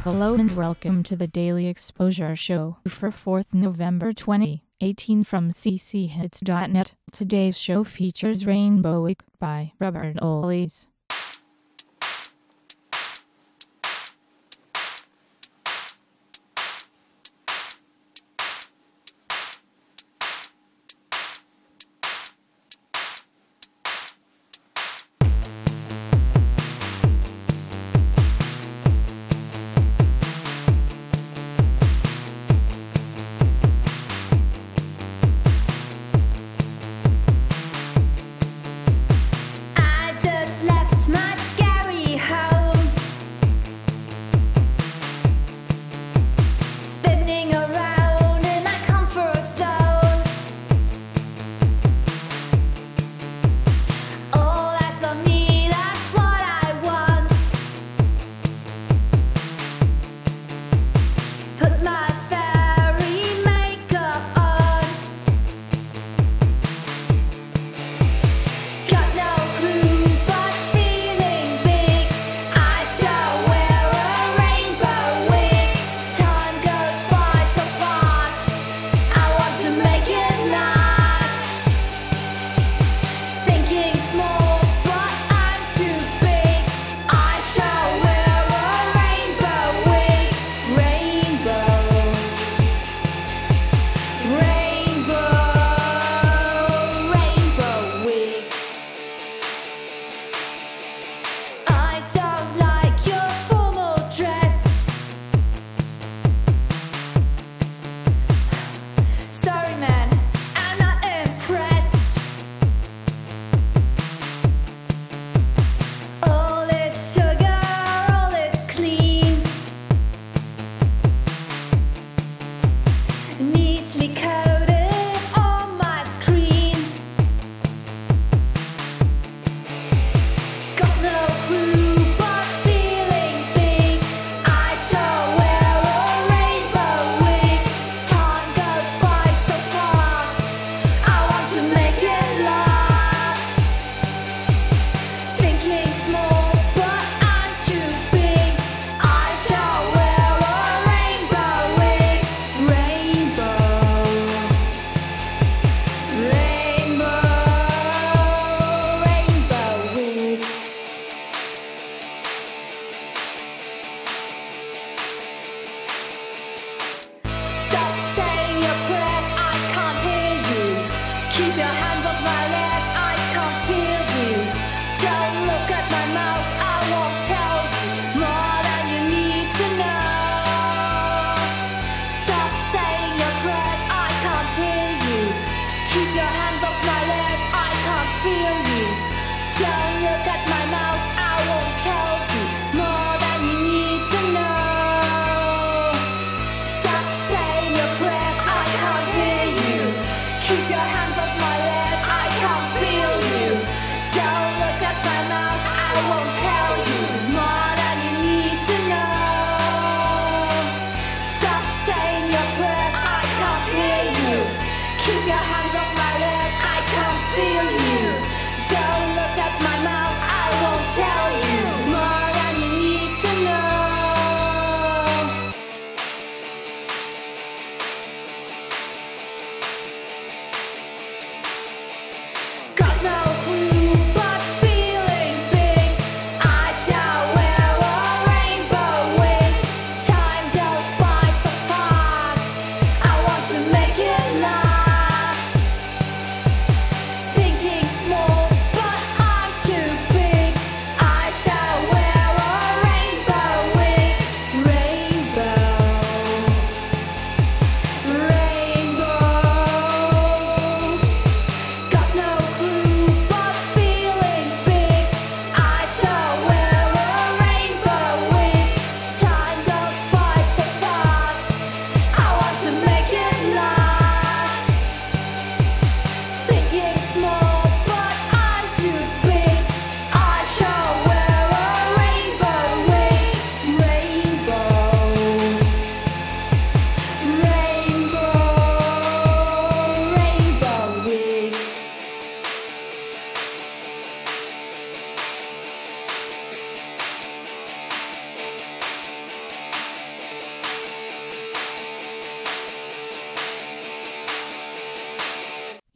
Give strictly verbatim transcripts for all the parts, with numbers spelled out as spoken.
Hello and welcome to the Daily Exposure Show for fourth November twenty eighteen from c c hits dot net. Today's show features Rainbow Week by Robert Ollies. I just left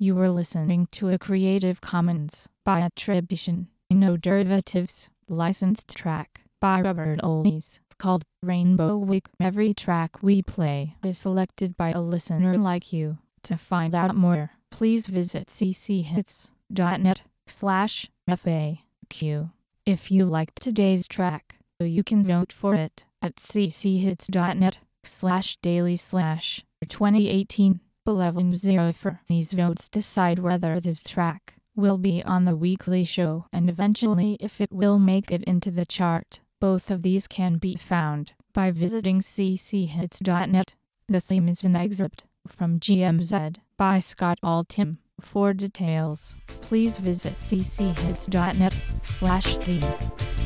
You were listening to a Creative Commons by attribution, no derivatives, licensed track by Robert Oldies called Rainbow Week. Every track we play is selected by a listener like you. To find out more, please visit cchits.net slash FAQ. If you liked today's track, you can vote for it at cchits.net slash daily slash 2018 eleven oh four. These votes decide whether this track will be on the weekly show and eventually if it will make it into the chart. Both of these can be found by visiting cchits.net. The theme is an excerpt from G M Z by Scott Altham. For details, please visit cchits.net slash theme.